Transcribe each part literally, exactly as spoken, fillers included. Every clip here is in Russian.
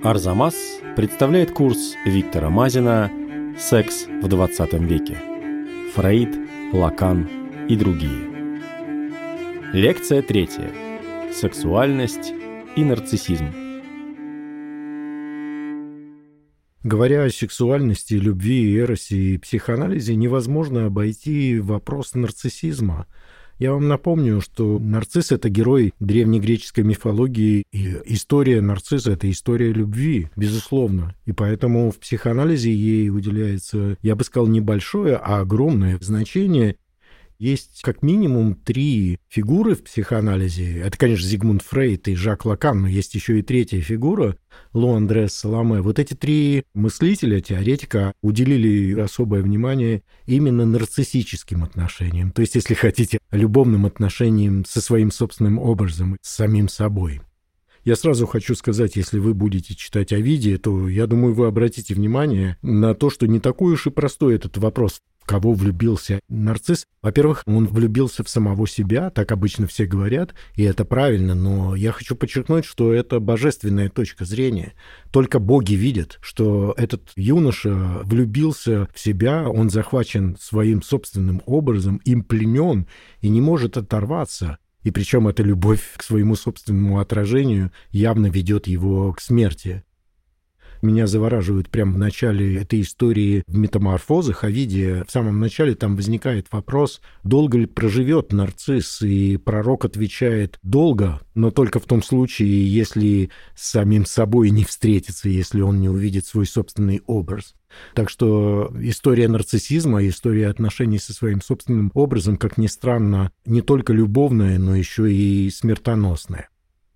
Арзамас представляет курс Виктора Мазина «Секс в двадцатом веке. Фрейд, Лакан и другие». Лекция третья. Сексуальность и нарциссизм. Говоря о сексуальности, любви, эросе и психоанализе, невозможно обойти вопрос нарциссизма. Я вам напомню, что нарцисс — это герой древнегреческой мифологии, и история нарцисса — это история любви, безусловно. И поэтому в психоанализе ей уделяется, я бы сказал, небольшое, а огромное значение. Есть как минимум три фигуры в психоанализе. Это, конечно, Зигмунд Фрейд и Жак Лакан, но есть еще и третья фигура — Луандре Саламе. Вот эти три мыслителя, теоретика уделили особое внимание именно нарциссическим отношениям. То есть, если хотите, любовным отношениям со своим собственным образом, с самим собой. Я сразу хочу сказать, если вы будете читать Овидия, то, я думаю, вы обратите внимание на то, что не такой уж и простой этот вопрос, в кого влюбился нарцисс. Во-первых, он влюбился в самого себя, так обычно все говорят, и это правильно, но я хочу подчеркнуть, что это божественная точка зрения. Только боги видят, что этот юноша влюбился в себя, он захвачен своим собственным образом, им пленен и не может оторваться. И причем эта любовь к своему собственному отражению явно ведет его к смерти. Меня завораживает прямо в начале этой истории в «Метаморфозах» Овидия. В самом начале там возникает вопрос, долго ли проживет нарцисс, и пророк отвечает «долго», но только в том случае, если с самим собой не встретится, если он не увидит свой собственный образ. Так что история нарциссизма, история отношений со своим собственным образом, как ни странно, не только любовная, но еще и смертоносная.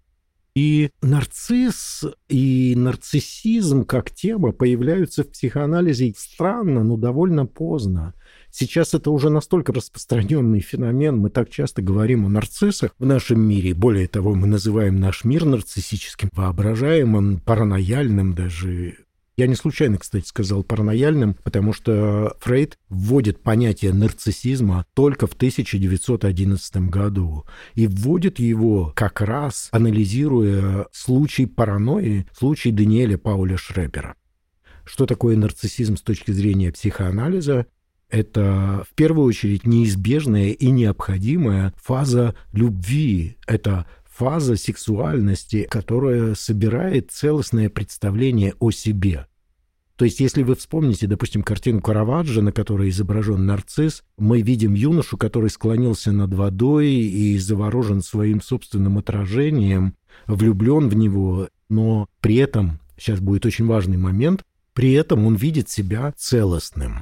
И нарцисс и нарциссизм как тема появляются в психоанализе странно, но довольно поздно. Сейчас это уже настолько распространенный феномен, мы так часто говорим о нарциссах в нашем мире. Более того, мы называем наш мир нарциссическим, воображаемым, паранояльным даже. Я не случайно, кстати, сказал паранояльным, потому что Фрейд вводит понятие нарциссизма только в тысяча девятьсот одиннадцатом году. И вводит его как раз анализируя случай паранойи, случай Даниэля Пауля Шрепера. Что такое нарциссизм с точки зрения психоанализа? Это, в первую очередь, неизбежная и необходимая фаза любви. Это фаза сексуальности, которая собирает целостное представление о себе. То есть, если вы вспомните, допустим, картину Караваджо, на которой изображен нарцисс, мы видим юношу, который склонился над водой и заворожен своим собственным отражением, влюблен в него, но при этом, сейчас будет очень важный момент, при этом он видит себя целостным.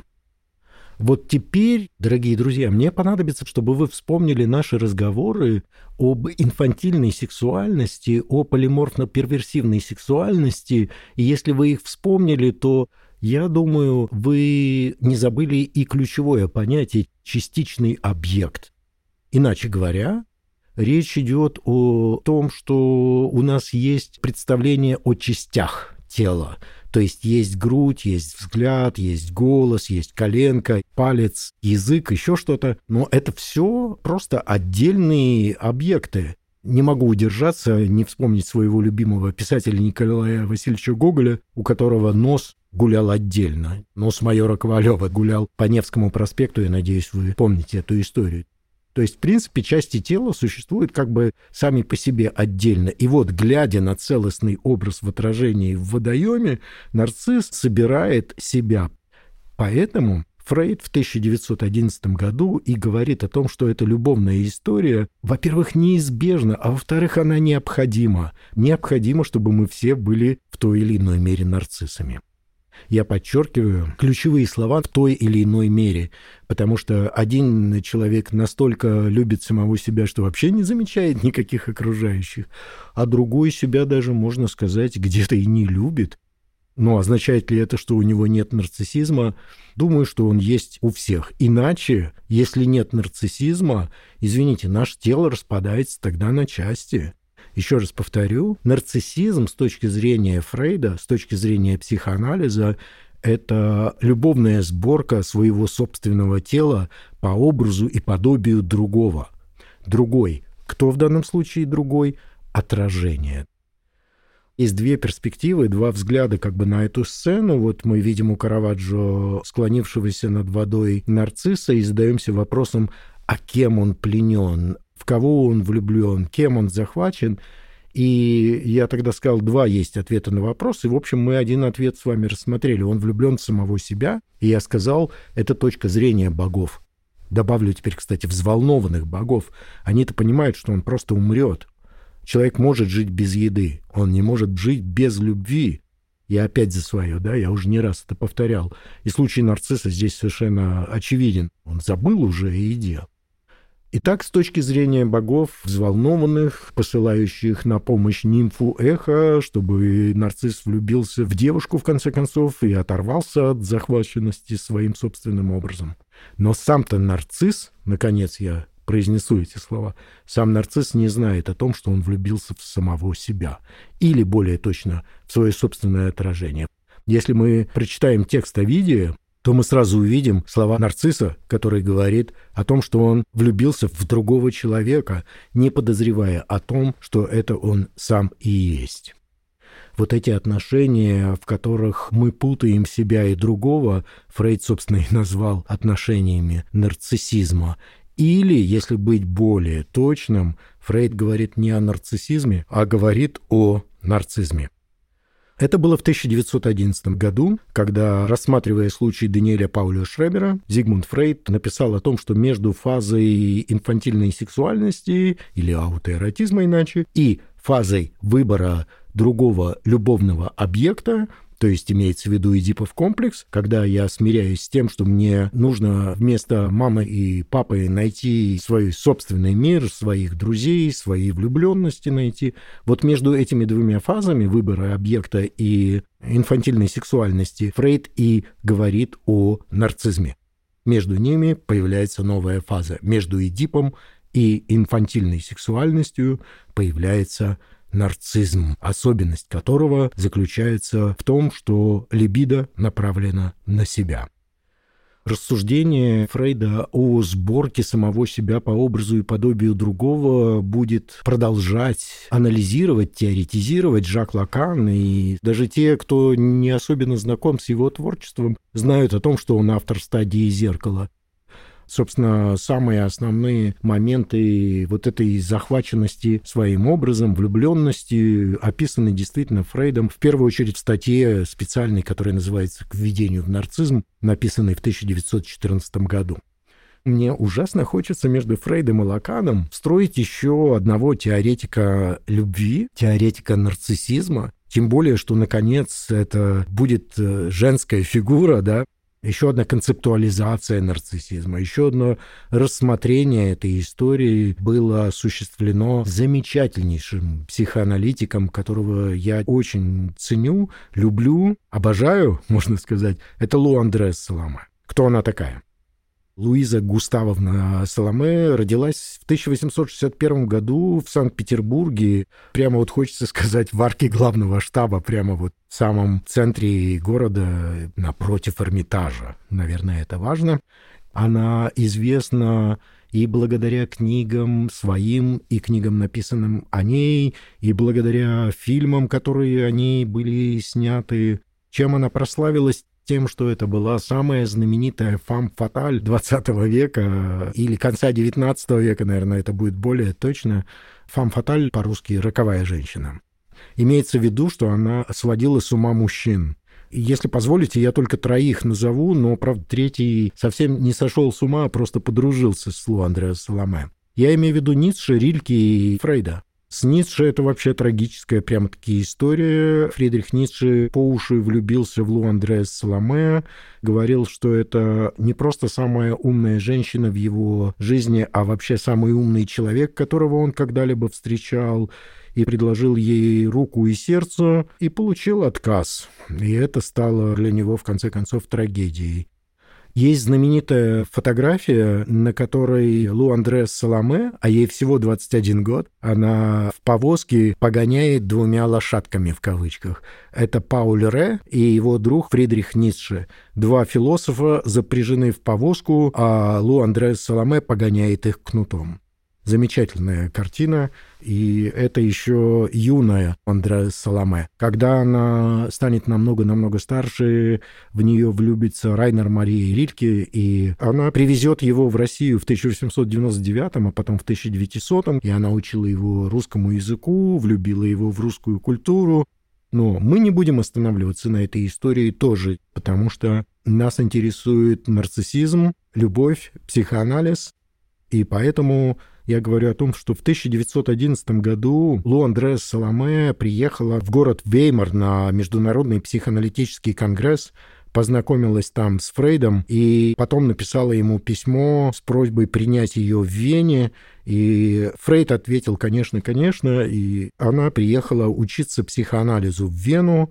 Вот теперь, дорогие друзья, мне понадобится, чтобы вы вспомнили наши разговоры об инфантильной сексуальности, о полиморфно-перверсивной сексуальности. И если вы их вспомнили, то, я думаю, вы не забыли и ключевое понятие «частичный объект». Иначе говоря, речь идет о том, что у нас есть представление о частях тела. То есть есть грудь, есть взгляд, есть голос, есть коленка, палец, язык, еще что-то. Но это все просто отдельные объекты. Не могу удержаться, не вспомнить своего любимого писателя Николая Васильевича Гоголя, у которого нос гулял отдельно. Нос майора Ковалева гулял по Невскому проспекту, я надеюсь, вы помните эту историю. То есть, в принципе, части тела существуют как бы сами по себе отдельно. И вот, глядя на целостный образ в отражении в водоеме, нарцисс собирает себя. Поэтому Фрейд в тысяча девятьсот одиннадцатом году и говорит о том, что эта любовная история, во-первых, неизбежна, а во-вторых, она необходима. Необходимо, чтобы мы все были в той или иной мере нарциссами. Я подчеркиваю ключевые слова «в той или иной мере», потому что один человек настолько любит самого себя, что вообще не замечает никаких окружающих, а другой себя даже, можно сказать, где-то и не любит. Но означает ли это, что у него нет нарциссизма? Думаю, что он есть у всех. Иначе, если нет нарциссизма, извините, наше тело распадается тогда на части. Еще раз повторю, нарциссизм с точки зрения Фрейда, с точки зрения психоанализа, это любовная сборка своего собственного тела по образу и подобию другого. Другой. Кто в данном случае другой? Отражение. Есть две перспективы, два взгляда как бы на эту сцену. Вот мы видим у Караваджо склонившегося над водой нарцисса и задаемся вопросом, а кем он пленен, в кого он влюблен, кем он захвачен. И я тогда сказал, два есть ответа на вопрос, и, в общем, мы один ответ с вами рассмотрели. Он влюблен в самого себя, и я сказал, это точка зрения богов. Добавлю теперь, кстати, взволнованных богов. Они-то понимают, что он просто умрет. Человек может жить без еды, он не может жить без любви. Я опять за свое, да, я уже не раз это повторял. И случай нарцисса здесь совершенно очевиден. Он забыл уже о еде. Итак, с точки зрения богов, взволнованных, посылающих на помощь нимфу Эхо, чтобы нарцисс влюбился в девушку, в конце концов, и оторвался от захваченности своим собственным образом. Но сам-то нарцисс, наконец я произнесу эти слова, сам нарцисс не знает о том, что он влюбился в самого себя. Или, более точно, в свое собственное отражение. Если мы прочитаем текст Овидия, то мы сразу увидим слова нарцисса, который говорит о том, что он влюбился в другого человека, не подозревая о том, что это он сам и есть. Вот эти отношения, в которых мы путаем себя и другого, Фрейд, собственно, и назвал отношениями нарциссизма. Или, если быть более точным, Фрейд говорит не о нарциссизме, а говорит о нарцизме. Это было в тысяча девятьсот одиннадцатом году, когда, рассматривая случай Даниэля Пауля Шребера, Зигмунд Фрейд написал о том, что между фазой инфантильной сексуальности, или аутоэротизма иначе, и фазой выбора другого любовного объекта, то есть имеется в виду Эдипов комплекс, когда я смиряюсь с тем, что мне нужно вместо мамы и папы найти свой собственный мир, своих друзей, свои влюбленности найти. Вот между этими двумя фазами выбора объекта и инфантильной сексуальности Фрейд и говорит о нарцизме. Между ними появляется новая фаза. Между Эдипом и инфантильной сексуальностью появляется нарцизм, особенность которого заключается в том, что либидо направлено на себя. Рассуждение Фрейда о сборке самого себя по образу и подобию другого будет продолжать анализировать, теоретизировать Жак Лакан, и даже те, кто не особенно знаком с его творчеством, знают о том, что он автор «Стадии зеркала». Собственно, самые основные моменты вот этой захваченности своим образом, влюбленности описаны действительно Фрейдом, в первую очередь в статье специальной, которая называется «К введению в нарцизм», написанной в тысяча девятьсот четырнадцатом году. Мне ужасно хочется между Фрейдом и Лаканом встроить еще одного теоретика любви, теоретика нарциссизма, тем более, что, наконец, это будет женская фигура, да, еще одна концептуализация нарциссизма, еще одно рассмотрение этой истории было осуществлено замечательнейшим психоаналитиком, которого я очень ценю, люблю, обожаю, можно сказать. Это Луандре Саламе. Кто она такая? Луиза Густавовна Саламе родилась в тысяча восемьсот шестьдесят первом году в Санкт-Петербурге. Прямо вот хочется сказать, в арке главного штаба, прямо вот в самом центре города, напротив Эрмитажа. Наверное, это важно. Она известна и благодаря книгам своим, и книгам, написанным о ней, и благодаря фильмам, которые о ней были сняты. Чем она прославилась? Тем, что это была самая знаменитая фам-фаталь двадцатого века или конца девятнадцатого века, наверное, это будет более точно. Фам-фаталь по-русски «роковая женщина». Имеется в виду, что она сводила с ума мужчин. Если позволите, я только троих назову, но, правда, третий совсем не сошел с ума, а просто подружился с Луандре Саламе. Я имею в виду Ницше, Рильке и Фрейда. С Ницше это вообще трагическая прямо-таки история. Фридрих Ницше по уши влюбился в Луандре Саламе, говорил, что это не просто самая умная женщина в его жизни, а вообще самый умный человек, которого он когда-либо встречал, и предложил ей руку и сердце, и получил отказ. И это стало для него, в конце концов, трагедией. Есть знаменитая фотография, на которой Луандре Саламе, а ей всего двадцать один год, она в повозке погоняет двумя лошадками в кавычках. Это Пауль Ре и его друг Фридрих Ницше. Два философа запряжены в повозку, а Луандре Саламе погоняет их кнутом. Замечательная картина, и это еще юная Андреа Саламе. Когда она станет намного-намного старше, в нее влюбится Райнер Мария Рильке, и она привезет его в Россию в тысяча восемьсот девяносто девятом, а потом в тысяча девятисотом, и она учила его русскому языку, влюбила его в русскую культуру. Но мы не будем останавливаться на этой истории тоже, потому что нас интересует нарциссизм, любовь, психоанализ, и поэтому я говорю о том, что в тысяча девятьсот одиннадцатом году Лу Андреа Саламе приехала в город Веймар на Международный психоаналитический конгресс, познакомилась там с Фрейдом и потом написала ему письмо с просьбой принять ее в Вене. И Фрейд ответил, конечно, конечно, и она приехала учиться психоанализу в Вену,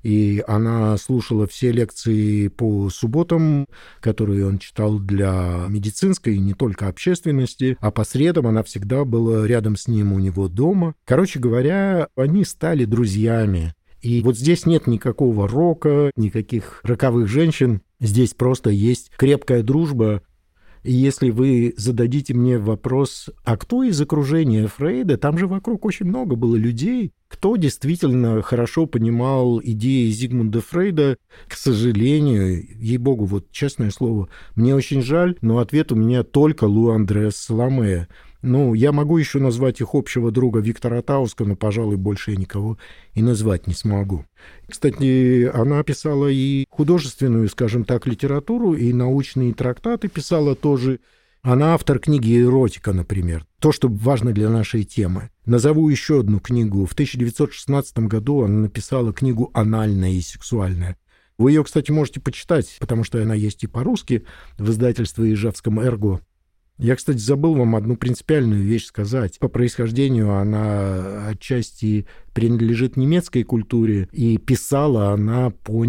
и она слушала все лекции по субботам, которые он читал для медицинской и не только общественности, а по средам она всегда была рядом с ним у него дома. Короче говоря, они стали друзьями. И вот здесь нет никакого рока, никаких роковых женщин, здесь просто есть крепкая дружба. И если вы зададите мне вопрос, а кто из окружения Фрейда, там же вокруг очень много было людей, кто действительно хорошо понимал идеи Зигмунда Фрейда, к сожалению, ей-богу, вот честное слово, мне очень жаль, но ответ у меня только Лу Андреа Саламе. Ну, я могу еще назвать их общего друга Виктора Тауска, но, пожалуй, больше я никого и назвать не смогу. Кстати, она писала и художественную, скажем так, литературу, и научные трактаты писала тоже. Она автор книги «Эротика», например. То, что важно для нашей темы. Назову еще одну книгу. В тысяча девятьсот шестнадцатом году она написала книгу «Анальная и сексуальная». Вы ее, кстати, можете почитать, потому что она есть и по-русски в издательстве Ижевском «Эрго». Я, кстати, забыл вам одну принципиальную вещь сказать. По происхождению она отчасти принадлежит немецкой культуре, и писала она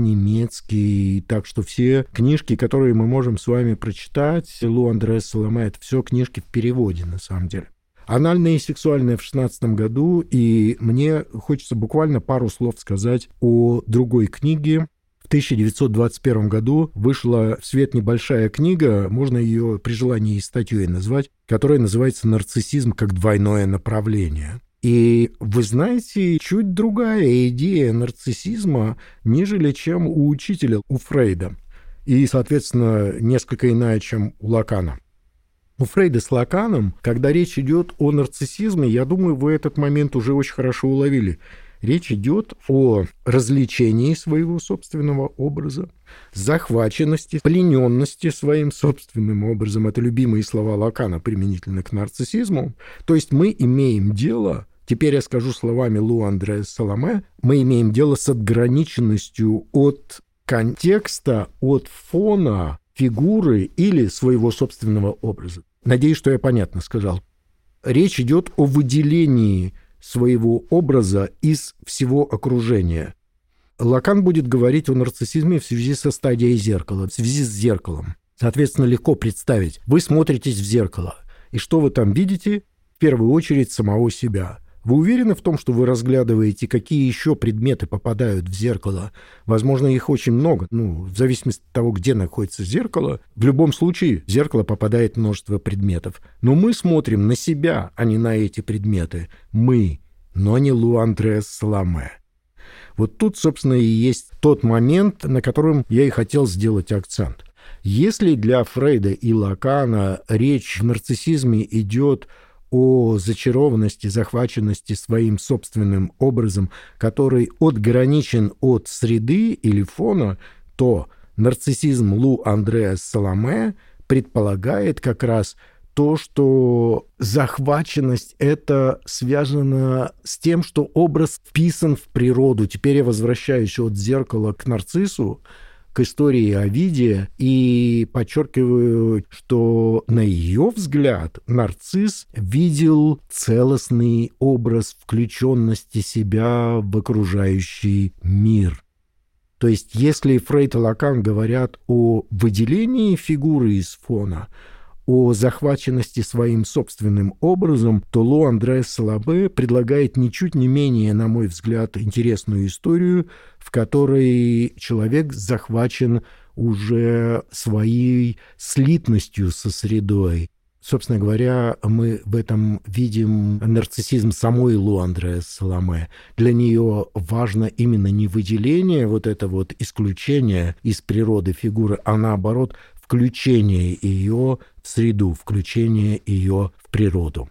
по-немецки. Так что все книжки, которые мы можем с вами прочитать, Лу Андреа Саламе, это все книжки в переводе, на самом деле. «Анальная и сексуальная» в шестнадцатом году, и мне хочется буквально пару слов сказать о другой книге. В тысяча девятьсот двадцать первом году вышла в свет небольшая книга, можно ее при желании и статьей назвать, которая называется «Нарциссизм как двойное направление». И вы знаете, чуть другая идея нарциссизма, нежели чем у учителя, у Фрейда. И, соответственно, несколько иная, чем у Лакана. У Фрейда с Лаканом, когда речь идет о нарциссизме, я думаю, вы этот момент уже очень хорошо уловили. Речь идет о развлечении своего собственного образа, захваченности, плененности своим собственным образом. Это любимые слова Лакана применительно к нарциссизму. То есть мы имеем дело, теперь я скажу словами Лу Андреа Саламе, мы имеем дело с отграниченностью от контекста, от фона, фигуры или своего собственного образа. Надеюсь, что я понятно сказал. Речь идет о выделении своего образа из всего окружения. Лакан будет говорить о нарциссизме в связи со стадией зеркала, в связи с зеркалом. Соответственно, легко представить. Вы смотритесь в зеркало, и что вы там видите? В первую очередь самого себя. Вы уверены в том, что вы разглядываете, какие еще предметы попадают в зеркало? Возможно, их очень много. Ну, в зависимости от того, где находится зеркало. В любом случае, в зеркало попадает множество предметов. Но мы смотрим на себя, а не на эти предметы. Мы, но не Лу Андреа Саламе. Вот тут, собственно, и есть тот момент, на котором я и хотел сделать акцент. Если для Фрейда и Лакана речь в нарциссизме идет о зачарованности, захваченности своим собственным образом, который отграничен от среды или фона, то нарциссизм Лу Андреа Саламе предполагает как раз то, что захваченность это связано с тем, что образ вписан в природу. Теперь я возвращаюсь от зеркала к нарциссу, к истории Овидия, и подчеркиваю, что на ее взгляд нарцисс видел целостный образ включенности себя в окружающий мир. То есть, если Фрейд и Лакан говорят о выделении фигуры из фона, о захваченности своим собственным образом, то Лу Андреа Саламе предлагает ничуть не менее, на мой взгляд, интересную историю, в которой человек захвачен уже своей слитностью со средой, Собственно говоря, мы в этом видим нарциссизм самой Луандре Саламе. Для нее важно именно не выделение, вот это вот исключение из природы фигуры, а наоборот включение ее в среду, включение ее в природу.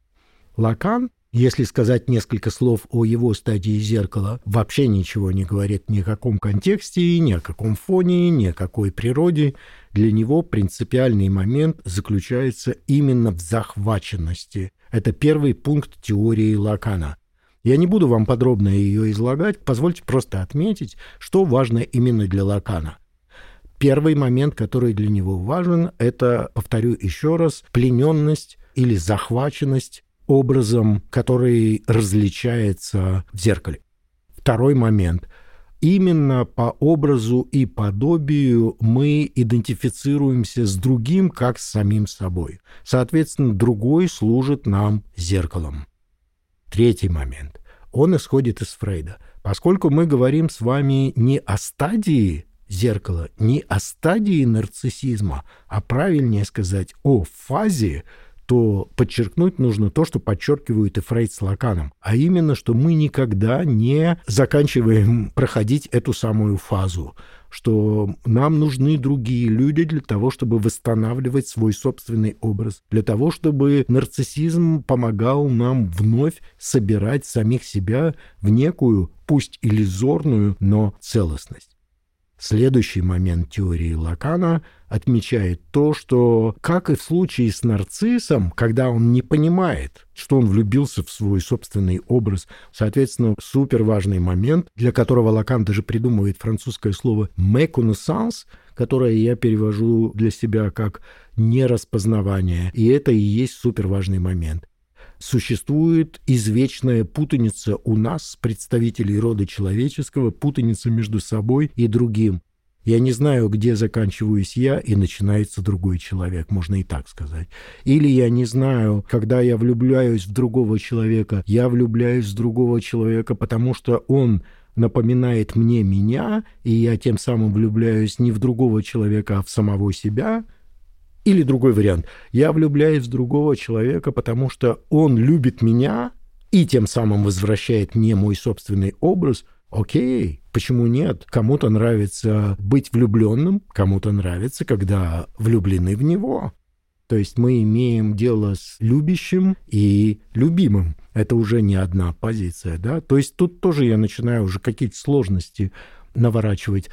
Лакан, если сказать несколько слов о его стадии зеркала, вообще ничего не говорит ни о каком контексте, ни о каком фоне, ни о какой природе. Для него принципиальный момент заключается именно в захваченности. Это первый пункт теории Лакана. Я не буду вам подробно ее излагать, позвольте просто отметить, что важно именно для Лакана. Первый момент, который для него важен, это, повторю еще раз, плененность или захваченность образом, который различается в зеркале. Второй момент. Именно по образу и подобию мы идентифицируемся с другим, как с самим собой. Соответственно, другой служит нам зеркалом. Третий момент. Он исходит из Фрейда. Поскольку мы говорим с вами не о стадии зеркала, не о стадии нарциссизма, а правильнее сказать о фазе, то подчеркнуть нужно то, что подчеркивают и Фрейд с Лаканом, а именно, что мы никогда не заканчиваем проходить эту самую фазу, что нам нужны другие люди для того, чтобы восстанавливать свой собственный образ, для того, чтобы нарциссизм помогал нам вновь собирать самих себя в некую, пусть иллюзорную, но целостность. Следующий момент теории Лакана отмечает то, что, как и в случае с нарциссом, когда он не понимает, что он влюбился в свой собственный образ, соответственно, суперважный момент, для которого Лакан даже придумывает французское слово «méconnaissance», которое я перевожу для себя как «нераспознавание», и это и есть суперважный момент. Существует извечная путаница у нас, представителей рода человеческого, путаница между собой и другим. Я не знаю, где заканчиваюсь я и начинается другой человек, можно и так сказать. Или я не знаю, когда я влюбляюсь в другого человека, я влюбляюсь в другого человека, потому что он напоминает мне меня, и я тем самым влюбляюсь не в другого человека, а в самого себя. Или другой вариант. Я влюбляюсь в другого человека, потому что он любит меня и тем самым возвращает мне мой собственный образ. Окей, почему нет? Кому-то нравится быть влюбленным, кому-то нравится, когда влюблены в него. То есть мы имеем дело с любящим и любимым. Это уже не одна позиция, да? То есть тут тоже я начинаю уже какие-то сложности наворачивать.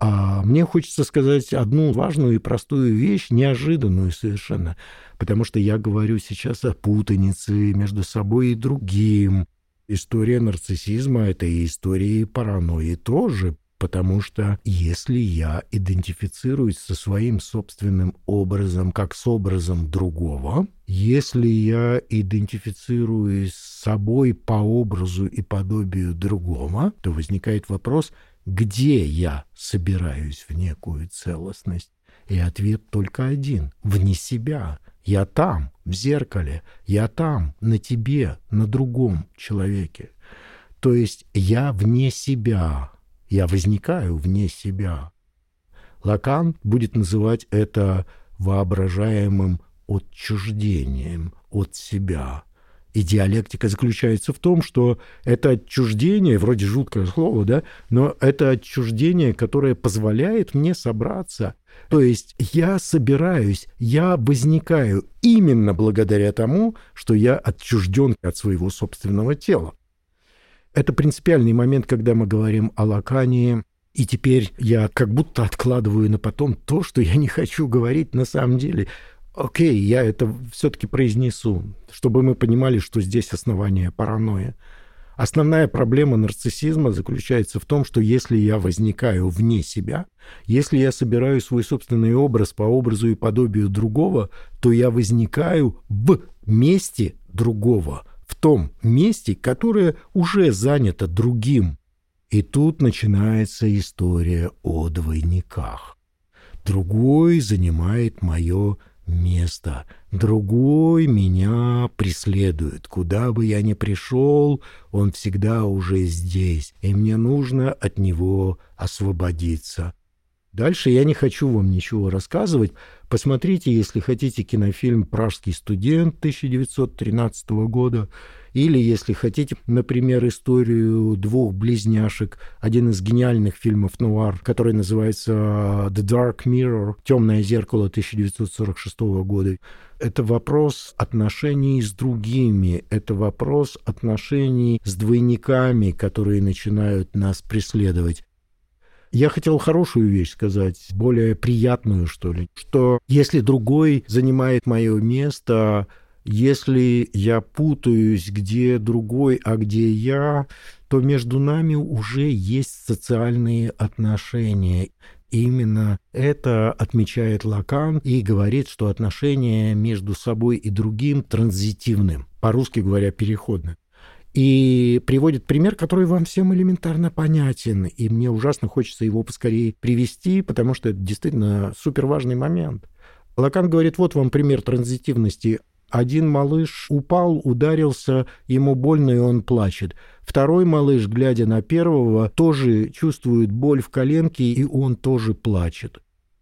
А мне хочется сказать одну важную и простую вещь, неожиданную совершенно, потому что я говорю сейчас о путанице между собой и другим. История нарциссизма — это и история паранойи тоже, потому что если я идентифицируюсь со своим собственным образом как с образом другого, если я идентифицируюсь с собой по образу и подобию другого, то возникает вопрос, где я собираюсь в некую целостность? И ответ только один — вне себя. Я там, в зеркале, я там, на тебе, на другом человеке. То есть я вне себя, я возникаю вне себя. Лакан будет называть это воображаемым отчуждением от себя. И диалектика заключается в том, что это отчуждение, вроде жуткое слово, да, но это отчуждение, которое позволяет мне собраться. То есть я собираюсь, я возникаю именно благодаря тому, что я отчужден от своего собственного тела. Это принципиальный момент, когда мы говорим о Лакане. И теперь я как будто откладываю на потом то, что я не хочу говорить на самом деле. Окей, я это все-таки произнесу, чтобы мы понимали, что здесь основание паранойи. Основная проблема нарциссизма заключается в том, что если я возникаю вне себя, если я собираю свой собственный образ по образу и подобию другого, то я возникаю в месте другого, в том месте, которое уже занято другим. И тут начинается история о двойниках. Другой занимает мое место. Другой меня преследует. Куда бы я ни пришел, он всегда уже здесь, и мне нужно от него освободиться. Дальше я не хочу вам ничего рассказывать. Посмотрите, если хотите, кинофильм «Пражский студент» тысяча девятьсот тринадцатого года, или, если хотите, например, историю двух близняшек, один из гениальных фильмов нуар, который называется «The Dark Mirror», «Темное зеркало» тысяча девятьсот сорок шестого года. Это вопрос отношений с другими, это вопрос отношений с двойниками, которые начинают нас преследовать. Я хотел хорошую вещь сказать, более приятную, что ли, что если другой занимает мое место, если я путаюсь, где другой, а где я, то между нами уже есть социальные отношения. И именно это отмечает Лакан и говорит, что отношения между собой и другим транзитивны, по-русски говоря, переходны. И приводит пример, который вам всем элементарно понятен, и мне ужасно хочется его поскорее привести, потому что это действительно суперважный момент. Лакан говорит, вот вам пример транзитивности. Один малыш упал, ударился, ему больно, и он плачет. Второй малыш, глядя на первого, тоже чувствует боль в коленке, и он тоже плачет.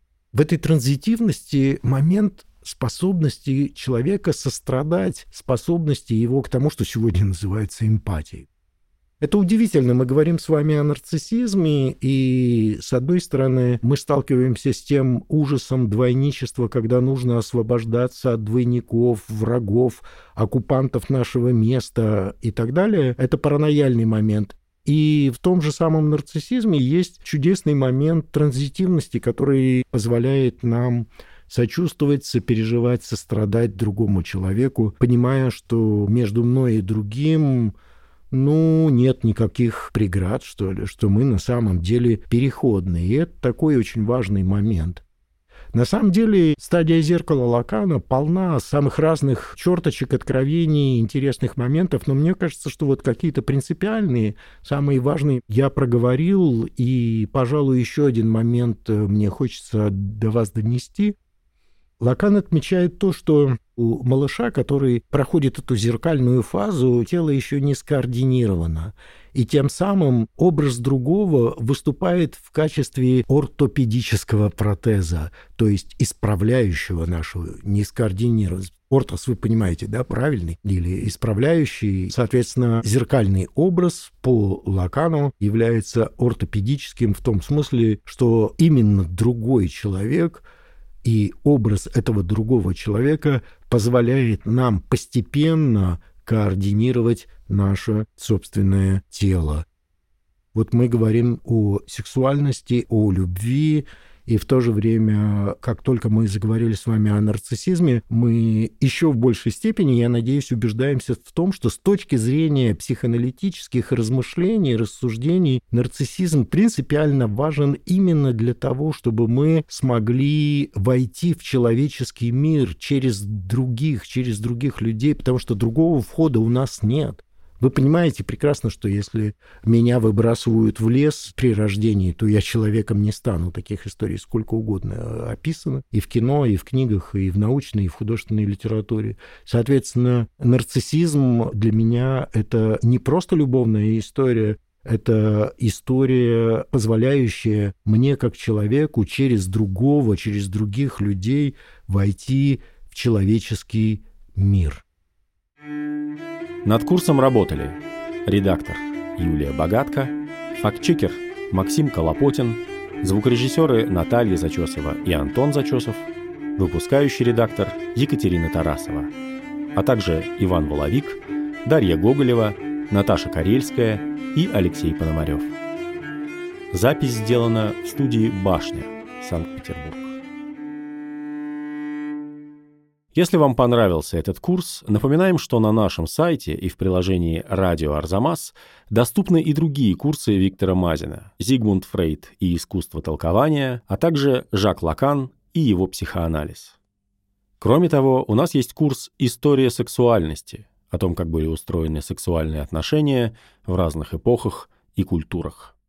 В этой транзитивности момент способности человека сострадать, способности его к тому, что сегодня называется эмпатией. Это удивительно. Мы говорим с вами о нарциссизме, и, с одной стороны, мы сталкиваемся с тем ужасом двойничества, когда нужно освобождаться от двойников, врагов, оккупантов нашего места и так далее. Это паранояльный момент. И в том же самом нарциссизме есть чудесный момент транзитивности, который позволяет нам сочувствовать, сопереживать, сострадать другому человеку, понимая, что между мной и другим, ну, нет никаких преград, что ли, что мы на самом деле переходные. И это такой очень важный момент. На самом деле стадия зеркала Лакана полна самых разных черточек, откровений, интересных моментов, но мне кажется, что вот какие-то принципиальные, самые важные я проговорил, и, пожалуй, еще один момент мне хочется до вас донести. Лакан отмечает то, что у малыша, который проходит эту зеркальную фазу, тело еще не скоординировано. И тем самым образ другого выступает в качестве ортопедического протеза, то есть исправляющего нашу нескоординированность. Ортос, вы понимаете, да, правильный? Или исправляющий. Соответственно, зеркальный образ по Лакану является ортопедическим в том смысле, что именно другой человек и образ этого другого человека позволяет нам постепенно координировать наше собственное тело. Вот мы говорим о сексуальности, о любви, и в то же время, как только мы заговорили с вами о нарциссизме, мы еще в большей степени, я надеюсь, убеждаемся в том, что с точки зрения психоаналитических размышлений, рассуждений, нарциссизм принципиально важен именно для того, чтобы мы смогли войти в человеческий мир через других, через других людей, потому что другого входа у нас нет. Вы понимаете прекрасно, что если меня выбрасывают в лес при рождении, то я человеком не стану. Таких историй сколько угодно описано и в кино, и в книгах, и в научной, и в художественной литературе. Соответственно, нарциссизм для меня — это не просто любовная история, это история, позволяющая мне как человеку через другого, через других людей войти в человеческий мир. Над курсом работали редактор Юлия Богатко, фактчекер Максим Колопотин, звукорежиссеры Наталья Зачесова и Антон Зачесов, выпускающий редактор Екатерина Тарасова, а также Иван Воловик, Дарья Гоголева, Наташа Карельская и Алексей Пономарев. Запись сделана в студии «Башня», Санкт-Петербург. Если вам понравился этот курс, напоминаем, что на нашем сайте и в приложении «Радио Арзамас» доступны и другие курсы Виктора Мазина: «Зигмунд Фрейд и искусство толкования», а также «Жак Лакан и его психоанализ». Кроме того, у нас есть курс «История сексуальности», о том, как были устроены сексуальные отношения в разных эпохах и культурах.